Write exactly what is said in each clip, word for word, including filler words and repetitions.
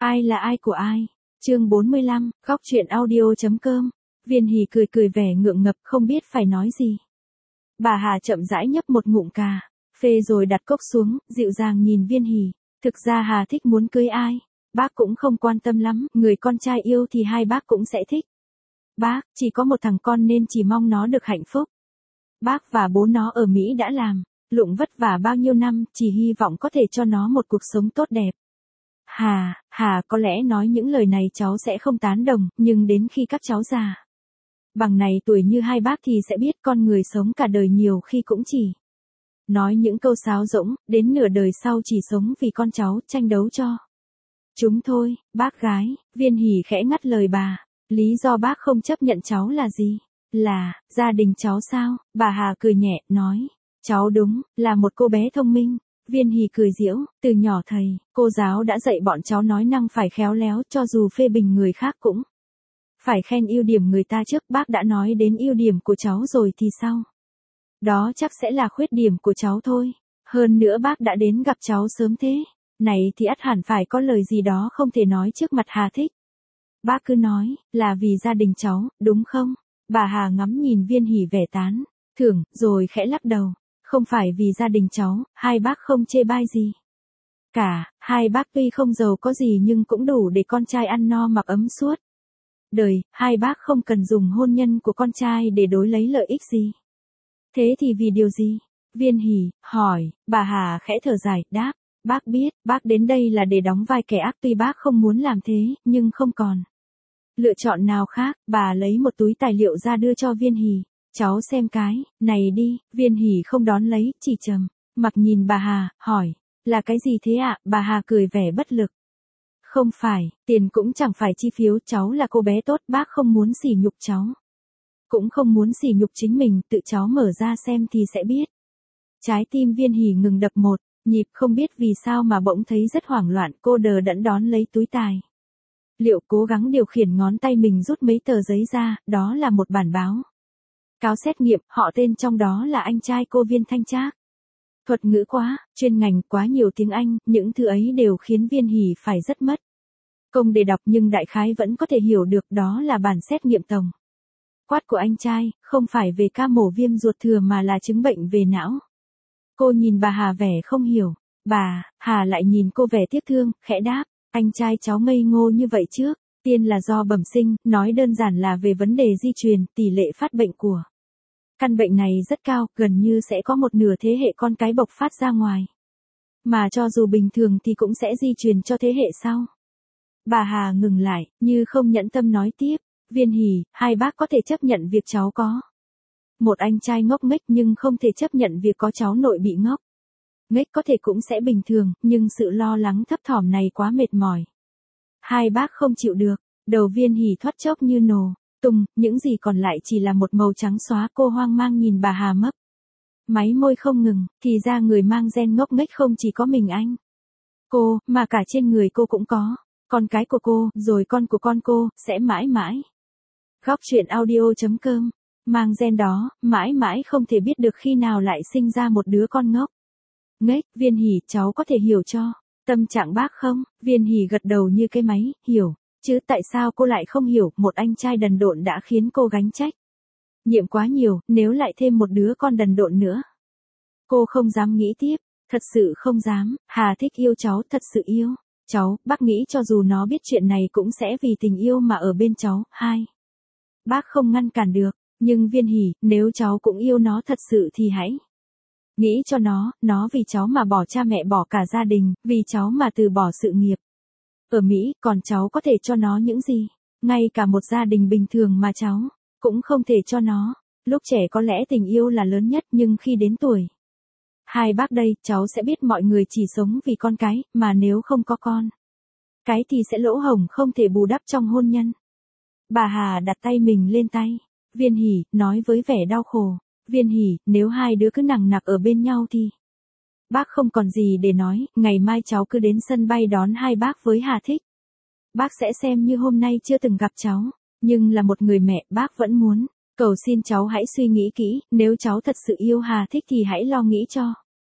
Ai là ai của ai? Chương bốn mươi lăm, góc chuyện audio chấm com. Viên Hỷ cười cười vẻ ngượng ngập không biết phải nói gì. Bà Hà chậm rãi nhấp một ngụm cà phê rồi đặt cốc xuống, dịu dàng nhìn Viên Hỷ. Thực ra Hà thích muốn cưới ai, bác cũng không quan tâm lắm, người con trai yêu thì hai bác cũng sẽ thích. Bác chỉ có một thằng con nên chỉ mong nó được hạnh phúc. Bác và bố nó ở Mỹ đã làm lụng vất vả bao nhiêu năm, chỉ hy vọng có thể cho nó một cuộc sống tốt đẹp. Hà, Hà có lẽ nói những lời này cháu sẽ không tán đồng, nhưng đến khi các cháu già bằng này tuổi như hai bác thì sẽ biết con người sống cả đời nhiều khi cũng chỉ nói những câu sáo rỗng, đến nửa đời sau chỉ sống vì con cháu, tranh đấu cho chúng thôi. Bác gái, Viên Hỷ khẽ ngắt lời bà, lý do bác không chấp nhận cháu là gì? Là, gia đình cháu sao? Bà Hà cười nhẹ, nói, cháu đúng, là một cô bé thông minh. Viên Hỷ cười giễu, từ nhỏ thầy, cô giáo đã dạy bọn cháu nói năng phải khéo léo, cho dù phê bình người khác cũng phải khen ưu điểm người ta trước. Bác đã nói đến ưu điểm của cháu rồi thì sao? Đó chắc sẽ là khuyết điểm của cháu thôi. Hơn nữa bác đã đến gặp cháu sớm thế này thì ắt hẳn phải có lời gì đó không thể nói trước mặt Hà thích. Bác cứ nói, là vì gia đình cháu, đúng không? Bà Hà ngắm nhìn Viên Hỷ vẻ tán thưởng, rồi khẽ lắc đầu. Không phải vì gia đình cháu, hai bác không chê bai gì cả, hai bác tuy không giàu có gì nhưng cũng đủ để con trai ăn no mặc ấm suốt đời, hai bác không cần dùng hôn nhân của con trai để đối lấy lợi ích gì. Thế thì vì điều gì? Viên Hỷ hỏi. Bà Hà khẽ thở dài, đáp, bác biết, bác đến đây là để đóng vai kẻ ác, tuy bác không muốn làm thế, nhưng không còn lựa chọn nào khác. Bà lấy một túi tài liệu ra đưa cho Viên Hỷ. Cháu xem cái này đi. Viên Hỷ không đón lấy, chỉ trầm mặc nhìn bà Hà, hỏi, là cái gì thế ạ? Bà Hà cười vẻ bất lực. Không phải, tiền cũng chẳng phải chi phiếu, cháu là cô bé tốt, bác không muốn sỉ nhục cháu. Cũng không muốn sỉ nhục chính mình, tự cháu mở ra xem thì sẽ biết. Trái tim Viên Hỷ ngừng đập một nhịp, không biết vì sao mà bỗng thấy rất hoảng loạn. Cô đờ đẫn đón lấy túi tài liệu, cố gắng điều khiển ngón tay mình rút mấy tờ giấy ra, đó là một bản báo cáo xét nghiệm, họ tên trong đó là anh trai cô Viên Thanh Trác. Thuật ngữ quá chuyên ngành, quá nhiều tiếng Anh, những thứ ấy đều khiến Viên Hỷ phải rất mất công để đọc, nhưng đại khái vẫn có thể hiểu được. Đó là bản xét nghiệm tổng quát của anh trai, không phải về ca mổ viêm ruột thừa mà là chứng bệnh về não. Cô nhìn bà Hà vẻ không hiểu. Bà Hà lại nhìn cô vẻ tiếc thương, khẽ đáp, anh trai cháu ngây ngô như vậy trước tiên là do bẩm sinh, nói đơn giản là về vấn đề di truyền. Tỷ lệ phát bệnh của căn bệnh này rất cao, gần như sẽ có một nửa thế hệ con cái bộc phát ra ngoài. Mà cho dù bình thường thì cũng sẽ di truyền cho thế hệ sau. Bà Hà ngừng lại, như không nhẫn tâm nói tiếp. Viên Hỷ, hai bác có thể chấp nhận việc cháu có một anh trai ngốc nghếch, nhưng không thể chấp nhận việc có cháu nội bị ngốc nghếch. Có thể cũng sẽ bình thường, nhưng sự lo lắng thấp thỏm này quá mệt mỏi. Hai bác không chịu được. Đầu Viên Hỷ thoát chốc như nổ tung, những gì còn lại chỉ là một màu trắng xóa. Cô hoang mang nhìn bà Hà mấp máy môi không ngừng. Thì ra người mang gen ngốc nghếch không chỉ có mình anh cô, mà cả trên người cô cũng có. Con cái của cô, rồi con của con cô, sẽ mãi mãi. Góc chuyện audio chấm com. Mang gen đó, mãi mãi không thể biết được khi nào lại sinh ra một đứa con ngốc nghếch. Viên Hỷ, cháu có thể hiểu cho tâm trạng bác không? Viên Hỷ gật đầu như cái máy, hiểu. Chứ tại sao cô lại không hiểu? Một anh trai đần độn đã khiến cô gánh trách nhiệm quá nhiều, nếu lại thêm một đứa con đần độn nữa. Cô không dám nghĩ tiếp, thật sự không dám. Hà thích yêu cháu, thật sự yêu cháu. Bác nghĩ cho dù nó biết chuyện này cũng sẽ vì tình yêu mà ở bên cháu. Hai bác không ngăn cản được. Nhưng Viên Hỷ, nếu cháu cũng yêu nó thật sự thì hãy nghĩ cho nó, nó vì cháu mà bỏ cha mẹ, bỏ cả gia đình, vì cháu mà từ bỏ sự nghiệp ở Mỹ, còn cháu có thể cho nó những gì? Ngay cả một gia đình bình thường mà cháu cũng không thể cho nó. Lúc trẻ có lẽ tình yêu là lớn nhất, nhưng khi đến tuổi hai bác đây, cháu sẽ biết mọi người chỉ sống vì con cái, mà nếu không có con cái thì sẽ lỗ hổng không thể bù đắp trong hôn nhân. Bà Hà đặt tay mình lên tay Viên Hỷ, nói với vẻ đau khổ. Viên Hỷ, nếu hai đứa cứ nằng nặc ở bên nhau thì bác không còn gì để nói. Ngày mai cháu cứ đến sân bay đón hai bác với Hà thích. Bác sẽ xem như hôm nay chưa từng gặp cháu, nhưng là một người mẹ, bác vẫn muốn cầu xin cháu hãy suy nghĩ kỹ. Nếu cháu thật sự yêu Hà thích thì hãy lo nghĩ cho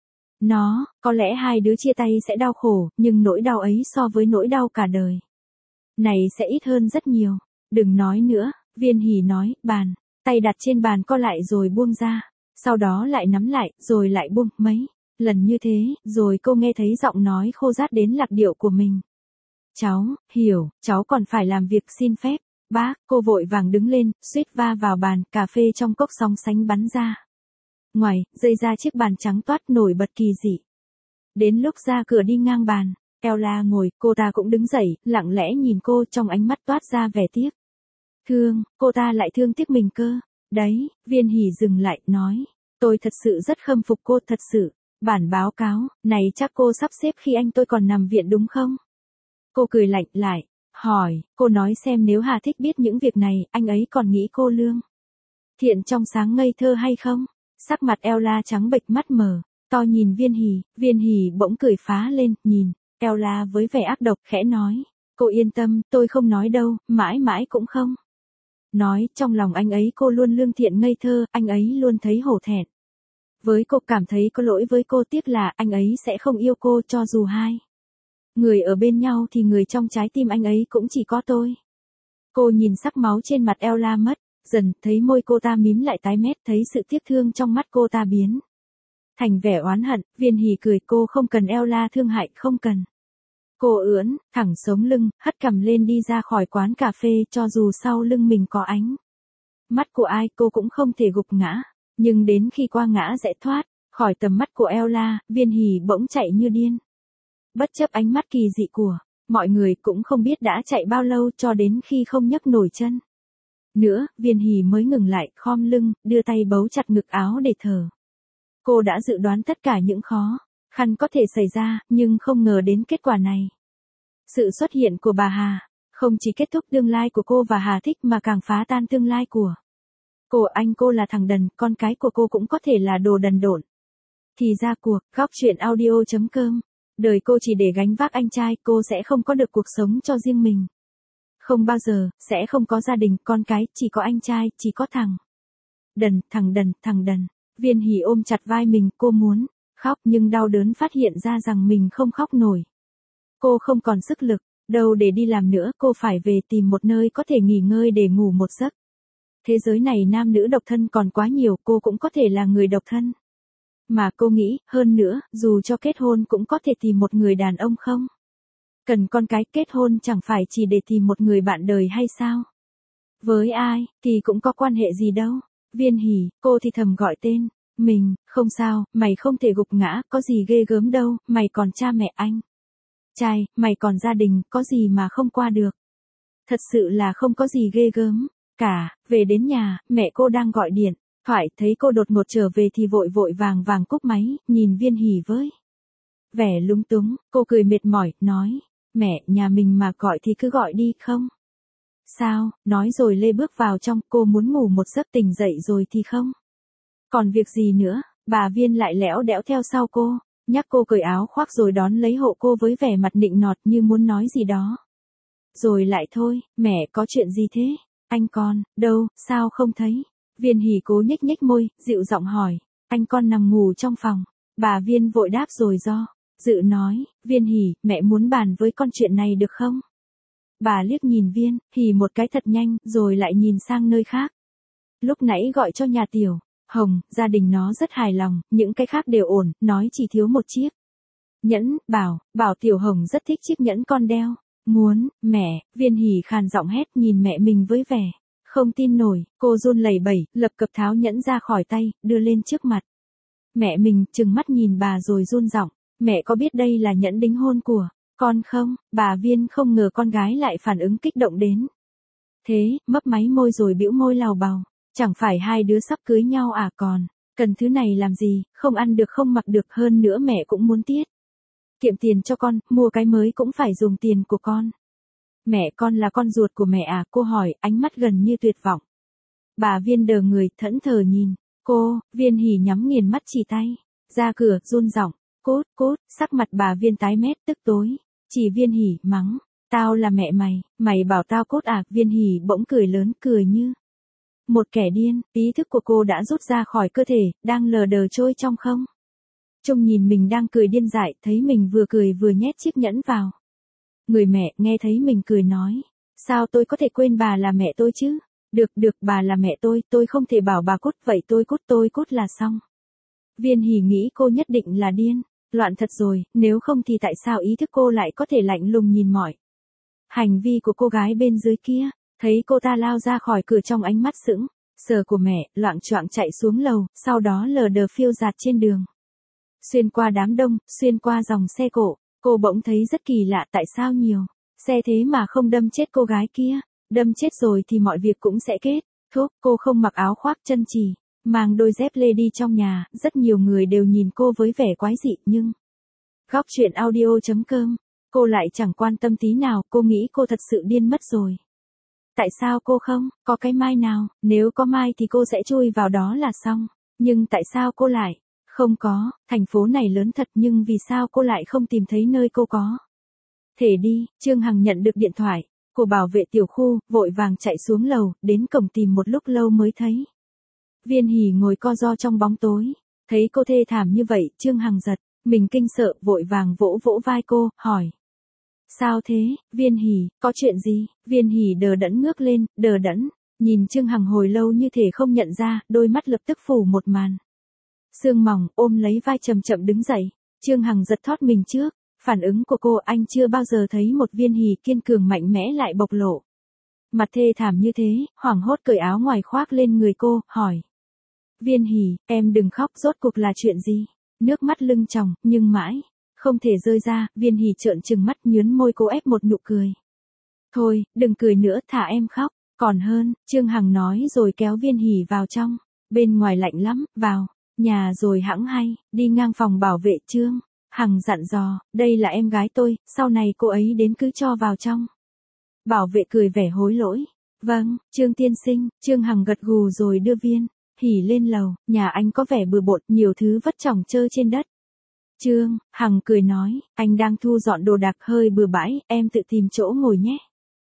Nó, có lẽ hai đứa chia tay sẽ đau khổ, nhưng nỗi đau ấy so với nỗi đau cả đời này sẽ ít hơn rất nhiều. Đừng nói nữa, Viên Hỷ nói, bàn, tay đặt trên bàn co lại rồi buông ra, sau đó lại nắm lại, rồi lại buông, mấy lần như thế, rồi cô nghe thấy giọng nói khô rát đến lạc điệu của mình. Cháu, hiểu, cháu còn phải làm việc xin phép. Bác, cô vội vàng đứng lên, suýt va vào bàn, cà phê trong cốc sóng sánh bắn ra. Ngoài, rơi ra chiếc bàn trắng toát nổi bật kỳ dị. Đến lúc ra cửa đi ngang bàn, Ella ngồi, cô ta cũng đứng dậy, lặng lẽ nhìn cô, trong ánh mắt toát ra vẻ tiếc thương, cô ta lại thương tiếc mình cơ. Đấy, Viên Hỷ dừng lại, nói, tôi thật sự rất khâm phục cô, thật sự. Bản báo cáo, này chắc cô sắp xếp khi anh tôi còn nằm viện đúng không? Cô cười lạnh lại, hỏi, cô nói xem nếu Hà Thích biết những việc này, anh ấy còn nghĩ cô lương thiện trong sáng ngây thơ hay không? Sắc mặt Ella trắng bệch, mắt mờ, to nhìn Viên Hỷ. Viên Hỷ bỗng cười phá lên, nhìn Ella với vẻ ác độc, khẽ nói, cô yên tâm, tôi không nói đâu, mãi mãi cũng không nói. Trong lòng anh ấy cô luôn lương thiện ngây thơ, anh ấy luôn thấy hổ thẹn với cô, cảm thấy có lỗi với cô, tiếc là anh ấy sẽ không yêu cô, cho dù hai người ở bên nhau thì người trong trái tim anh ấy cũng chỉ có tôi. Cô nhìn sắc máu trên mặt Ella mất dần, thấy môi cô ta mím lại tái mét, thấy sự tiếc thương trong mắt cô ta biến thành vẻ oán hận. Viên Hỷ cười, cô không cần Ella thương hại, không cần. Cô ưỡn thẳng sống lưng, hất cằm lên đi ra khỏi quán cà phê, cho dù sau lưng mình có ánh mắt của ai, cô cũng không thể gục ngã. Nhưng đến khi qua ngã rẽ thoát khỏi tầm mắt của Ella, Viên Hỷ bỗng chạy như điên. Bất chấp ánh mắt kỳ dị của mọi người, cũng không biết đã chạy bao lâu, cho đến khi không nhấc nổi chân nữa, Viên Hỷ mới ngừng lại, khom lưng, đưa tay bấu chặt ngực áo để thở. Cô đã dự đoán tất cả những khó khăn có thể xảy ra, nhưng không ngờ đến kết quả này. Sự xuất hiện của bà Hà không chỉ kết thúc tương lai của cô và Hà Thích, mà càng phá tan tương lai của cô. Anh cô là thằng đần, con cái của cô cũng có thể là đồ đần độn. Thì ra cuộc, góc chuyện audio chấm com. Đời cô chỉ để gánh vác anh trai, cô sẽ không có được cuộc sống cho riêng mình. Không bao giờ, sẽ không có gia đình, con cái, chỉ có anh trai, chỉ có thằng đần, thằng đần, thằng đần. Viên Hỷ ôm chặt vai mình, cô muốn khóc nhưng đau đớn phát hiện ra rằng mình không khóc nổi. Cô không còn sức lực đâu để đi làm nữa, cô phải về tìm một nơi có thể nghỉ ngơi để ngủ một giấc. Thế giới này nam nữ độc thân còn quá nhiều, cô cũng có thể là người độc thân. Mà cô nghĩ, hơn nữa, dù cho kết hôn cũng có thể tìm một người đàn ông không cần con cái, kết hôn chẳng phải chỉ để tìm một người bạn đời hay sao? Với ai, thì cũng có quan hệ gì đâu. Viên Hỷ, cô thì thầm gọi tên mình, không sao, mày không thể gục ngã, có gì ghê gớm đâu, mày còn cha mẹ anh trai, mày còn gia đình, có gì mà không qua được. Thật sự là không có gì ghê gớm cả. Về đến nhà, mẹ cô đang gọi điện thoại, thấy cô đột ngột trở về thì vội vội vàng vàng cúp máy, nhìn Viên Hỷ với vẻ lúng túng. Cô cười mệt mỏi, nói, mẹ, nhà mình mà gọi thì cứ gọi đi, không sao. Nói rồi lê bước vào trong, cô muốn ngủ một giấc, tỉnh dậy rồi thì không còn việc gì nữa. Bà Viên lại lẽo đẽo theo sau cô, nhắc cô cởi áo khoác rồi đón lấy hộ cô với vẻ mặt nịnh nọt, như muốn nói gì đó. Rồi lại thôi, mẹ, có chuyện gì thế? Anh con, đâu, sao không thấy? Viên Hỷ cố nhếch nhếch môi, dịu giọng hỏi, anh con nằm ngủ trong phòng. Bà Viên vội đáp rồi do dự nói, Viên Hỷ, mẹ muốn bàn với con chuyện này được không? Bà liếc nhìn Viên Hỷ một cái thật nhanh, rồi lại nhìn sang nơi khác. Lúc nãy gọi cho nhà Tiểu Hồng, gia đình nó rất hài lòng, những cái khác đều ổn, nói chỉ thiếu một chiếc nhẫn, bảo, bảo Tiểu Hồng rất thích chiếc nhẫn con đeo. Muốn, mẹ, Viên Hỷ khàn giọng hét, nhìn mẹ mình với vẻ không tin nổi. Cô run lẩy bẩy, lập cập tháo nhẫn ra khỏi tay, đưa lên trước mặt mẹ mình, trừng mắt nhìn bà rồi run giọng, mẹ có biết đây là nhẫn đính hôn của con không? Bà Viên không ngờ con gái lại phản ứng kích động đến thế, mấp máy môi rồi bĩu môi lào bào, chẳng phải hai đứa sắp cưới nhau à, còn cần thứ này làm gì, không ăn được không mặc được, hơn nữa mẹ cũng muốn tiết kiệm tiền cho con, mua cái mới cũng phải dùng tiền của con. Mẹ, con là con ruột của mẹ à? Cô hỏi, ánh mắt gần như tuyệt vọng. Bà Viên đờ người, thẫn thờ nhìn cô. Viên Hỷ nhắm nghiền mắt chỉ tay ra cửa, run giọng, cút, cút. Sắc mặt bà Viên tái mét, tức tối chỉ Viên Hỷ, mắng, tao là mẹ mày, mày bảo tao cút à? Viên Hỷ bỗng cười lớn, cười như một kẻ điên. Ý thức của cô đã rút ra khỏi cơ thể, đang lờ đờ trôi trong không Trông nhìn mình đang cười điên dại, thấy mình vừa cười vừa nhét chiếc nhẫn vào. Người mẹ nghe thấy mình cười nói. Sao tôi có thể quên bà là mẹ tôi chứ? Được được, bà là mẹ tôi, tôi không thể bảo bà cút, vậy tôi cút tôi cút là xong. Viên Hỷ nghĩ cô nhất định là điên, loạn thật rồi, nếu không thì tại sao ý thức cô lại có thể lạnh lùng nhìn mọi hành vi của cô gái bên dưới kia. Thấy cô ta lao ra khỏi cửa trong ánh mắt sững sờ của mẹ, loạng choạng chạy xuống lầu, sau đó lờ đờ phiêu dạt trên đường. Xuyên qua đám đông, xuyên qua dòng xe cộ, cô bỗng thấy rất kỳ lạ, tại sao nhiều xe thế mà không đâm chết cô gái kia. Đâm chết rồi thì mọi việc cũng sẽ kết thúc. Cô không mặc áo khoác chân trì, mang đôi dép lê đi trong nhà, rất nhiều người đều nhìn cô với vẻ quái dị, nhưng Góc truyện audio chấm com, cô lại chẳng quan tâm tí nào, cô nghĩ cô thật sự điên mất rồi. Tại sao cô không có cái mai nào, nếu có mai thì cô sẽ chui vào đó là xong, nhưng tại sao cô lại không có? Thành phố này lớn thật nhưng vì sao cô lại không tìm thấy nơi cô có thể đi? Trương Hằng nhận được điện thoại của bảo vệ tiểu khu, vội vàng chạy xuống lầu, đến cổng tìm một lúc lâu mới thấy Viên Hỷ ngồi co ro trong bóng tối. Thấy cô thê thảm như vậy, Trương Hằng giật mình kinh sợ, vội vàng vỗ vỗ vai cô, hỏi. Sao thế, Viên Hỷ, có chuyện gì? Viên Hỷ đờ đẫn ngước lên, đờ đẫn, nhìn Trương Hằng hồi lâu như thể không nhận ra, đôi mắt lập tức phủ một màn sương mỏng, ôm lấy vai chậm chậm đứng dậy. Trương Hằng giật thót mình trước phản ứng của cô, anh chưa bao giờ thấy một Viên Hỷ kiên cường mạnh mẽ lại bộc lộ mặt thê thảm như thế, hoảng hốt cởi áo ngoài khoác lên người cô, hỏi. Viên Hỷ, em đừng khóc, rốt cuộc là chuyện gì? Nước mắt lưng tròng, nhưng mãi không thể rơi ra. Viên Hỷ trợn trừng mắt, nhướn môi, cố ép một nụ cười. Thôi, đừng cười nữa, thả em khóc, còn hơn. Trương Hằng nói rồi kéo Viên Hỷ vào trong. Bên ngoài lạnh lắm, vào nhà rồi hẵng hay. Đi ngang phòng bảo vệ, Trương Hằng dặn dò, đây là em gái tôi, sau này cô ấy đến cứ cho vào trong. Bảo vệ cười vẻ hối lỗi. Vâng, Trương tiên sinh. Trương Hằng gật gù rồi đưa Viên Hỷ lên lầu. Nhà anh có vẻ bừa bộn, nhiều thứ vất chồng chơ trên đất. Trương Hằng cười nói, anh đang thu dọn đồ đạc hơi bừa bãi, em tự tìm chỗ ngồi nhé.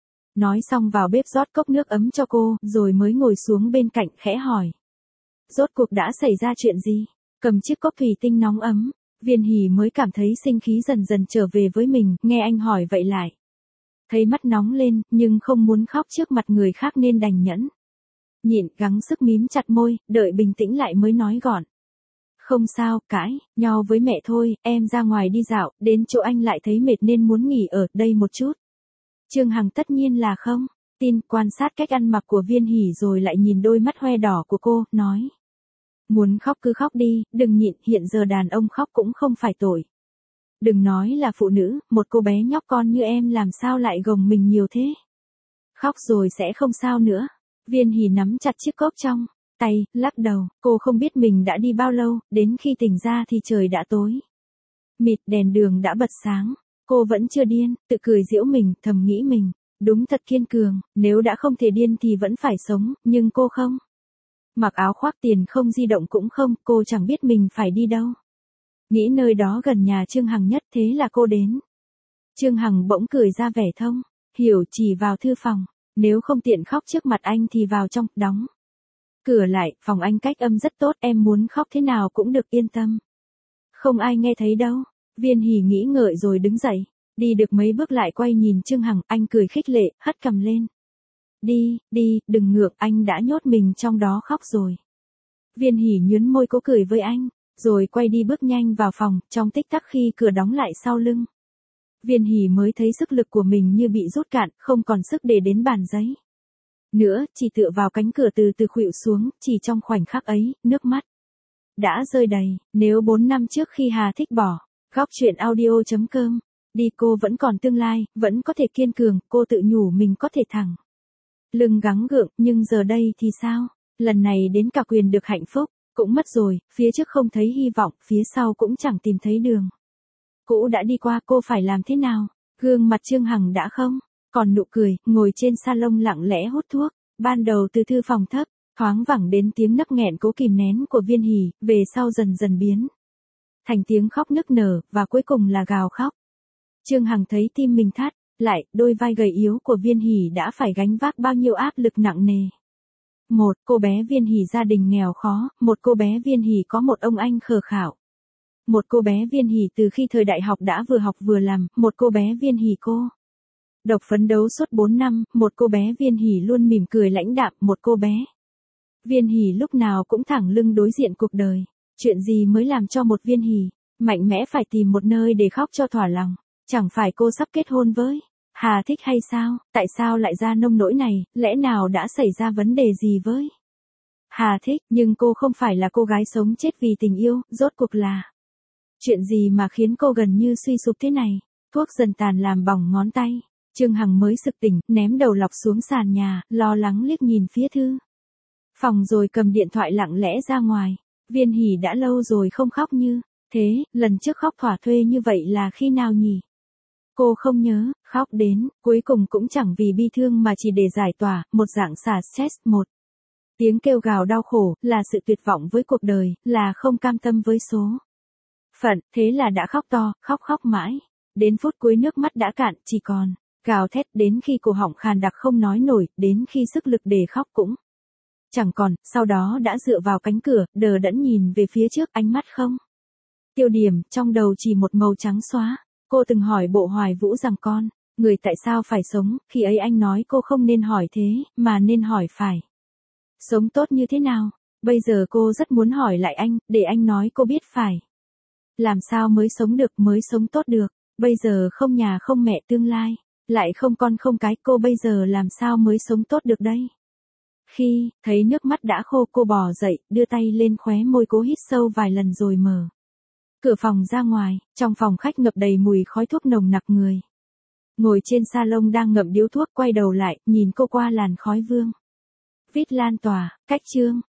Nói xong vào bếp rót cốc nước ấm cho cô, rồi mới ngồi xuống bên cạnh, khẽ hỏi. Rốt cuộc đã xảy ra chuyện gì? Cầm chiếc cốc thủy tinh nóng ấm, Viên Hỷ mới cảm thấy sinh khí dần dần trở về với mình, nghe anh hỏi vậy lại thấy mắt nóng lên, nhưng không muốn khóc trước mặt người khác nên đành nhẫn nhịn, gắng sức mím chặt môi, đợi bình tĩnh lại mới nói gọn. Không sao, cãi nhau với mẹ thôi, em ra ngoài đi dạo, đến chỗ anh lại thấy mệt nên muốn nghỉ ở đây một chút. Trương Hằng tất nhiên là không tin, quan sát cách ăn mặc của Viên Hỷ rồi lại nhìn đôi mắt hoe đỏ của cô, nói. Muốn khóc cứ khóc đi, đừng nhịn, hiện giờ đàn ông khóc cũng không phải tội. Đừng nói là phụ nữ, một cô bé nhóc con như em làm sao lại gồng mình nhiều thế. Khóc rồi sẽ không sao nữa. Viên Hỷ nắm chặt chiếc cốc trong tay, lắc đầu, cô không biết mình đã đi bao lâu, đến khi tỉnh ra thì trời đã tối mịt, đèn đường đã bật sáng. Cô vẫn chưa điên, tự cười giễu mình, thầm nghĩ mình đúng thật kiên cường, nếu đã không thể điên thì vẫn phải sống, nhưng cô không mặc áo khoác, tiền không, di động cũng không, cô chẳng biết mình phải đi đâu. Nghĩ nơi đó gần nhà Trương Hằng nhất, thế là cô đến. Trương Hằng bỗng cười ra vẻ thông hiểu, chỉ vào thư phòng, nếu không tiện khóc trước mặt anh thì vào trong, đóng cửa lại, phòng anh cách âm rất tốt, em muốn khóc thế nào cũng được, yên tâm. Không ai nghe thấy đâu. Viên Hỷ nghĩ ngợi rồi đứng dậy, đi được mấy bước lại quay nhìn Trương Hằng, anh cười khích lệ, hất cằm lên. Đi, đi, đừng ngượng, anh đã nhốt mình trong đó khóc rồi. Viên Hỷ nhướn môi, cố cười với anh, rồi quay đi bước nhanh vào phòng, trong tích tắc khi cửa đóng lại sau lưng. Viên Hỷ mới thấy sức lực của mình như bị rút cạn, không còn sức để đến bàn giấy nữa, chỉ tựa vào cánh cửa từ từ khuỵu xuống, chỉ trong khoảnh khắc ấy, nước mắt đã rơi đầy. Nếu bốn năm trước khi Hà Thích bỏ Góc truyện audio chấm com đi, cô vẫn còn tương lai, vẫn có thể kiên cường, cô tự nhủ mình có thể thẳng lưng gắng gượng, nhưng giờ đây thì sao? Lần này đến cả quyền được hạnh phúc cũng mất rồi, phía trước không thấy hy vọng, phía sau cũng chẳng tìm thấy đường cũ đã đi qua, cô phải làm thế nào? Gương mặt Trương Hằng đã không còn nụ cười, ngồi trên salon lặng lẽ hút thuốc. Ban đầu từ thư phòng thấp thoáng vẳng đến tiếng nấc nghẹn cố kìm nén của Viên Hỷ, về sau dần dần biến thành tiếng khóc nức nở, và cuối cùng là gào khóc. Trương Hằng thấy tim mình thắt lại, đôi vai gầy yếu của Viên Hỷ đã phải gánh vác bao nhiêu áp lực nặng nề. Một cô bé Viên Hỷ gia đình nghèo khó, một cô bé Viên Hỷ có một ông anh khờ khạo. một cô bé Viên Hỷ từ khi thời đại học đã vừa học vừa làm, một cô bé Viên Hỷ cô độc phấn đấu suốt bốn năm, một cô bé Viên Hỷ luôn mỉm cười lãnh đạm, một cô bé Viên Hỷ lúc nào cũng thẳng lưng đối diện cuộc đời. Chuyện gì mới làm cho một Viên Hỷ mạnh mẽ phải tìm một nơi để khóc cho thỏa lòng? Chẳng phải cô sắp kết hôn với Hà Thích hay sao? Tại sao lại ra nông nỗi này? Lẽ nào đã xảy ra vấn đề gì với Hà Thích? Nhưng cô không phải là cô gái sống chết vì tình yêu, rốt cuộc là chuyện gì mà khiến cô gần như suy sụp thế này? Thuốc dần tàn làm bỏng ngón tay. Trương Hằng mới sực tỉnh, ném đầu lọc xuống sàn nhà, lo lắng liếc nhìn phía thư phòng rồi cầm điện thoại lặng lẽ ra ngoài. Viên Hỷ đã lâu rồi không khóc như thế, lần trước khóc thỏa thuê như vậy là khi nào nhỉ? Cô không nhớ, khóc đến, cuối cùng cũng chẳng vì bi thương mà chỉ để giải tỏa, một dạng xả stress, một tiếng kêu gào đau khổ, là sự tuyệt vọng với cuộc đời, là không cam tâm với số phận, thế là đã khóc to, khóc khóc mãi. Đến phút cuối nước mắt đã cạn, chỉ còn gào thét, đến khi cổ họng khàn đặc không nói nổi, đến khi sức lực để khóc cũng chẳng còn, sau đó đã dựa vào cánh cửa, đờ đẫn nhìn về phía trước, ánh mắt không tiêu điểm, trong đầu chỉ một màu trắng xóa. Cô từng hỏi Bộ Hoài Vũ rằng con, người tại sao phải sống, khi ấy anh nói cô không nên hỏi thế, mà nên hỏi phải sống tốt như thế nào. Bây giờ cô rất muốn hỏi lại anh, để anh nói cô biết phải làm sao mới sống được, mới sống tốt được. Bây giờ không nhà không mẹ, tương lai lại không con không cái, cô bây giờ làm sao mới sống tốt được đây? Khi thấy nước mắt đã khô, cô bò dậy, đưa tay lên khóe môi, cố hít sâu vài lần rồi mở cửa phòng ra ngoài. Trong phòng khách ngập đầy mùi khói thuốc nồng nặc. Người ngồi trên salon đang ngậm điếu thuốc, quay đầu lại, nhìn cô qua làn khói vương vít lan tỏa. Cách Trương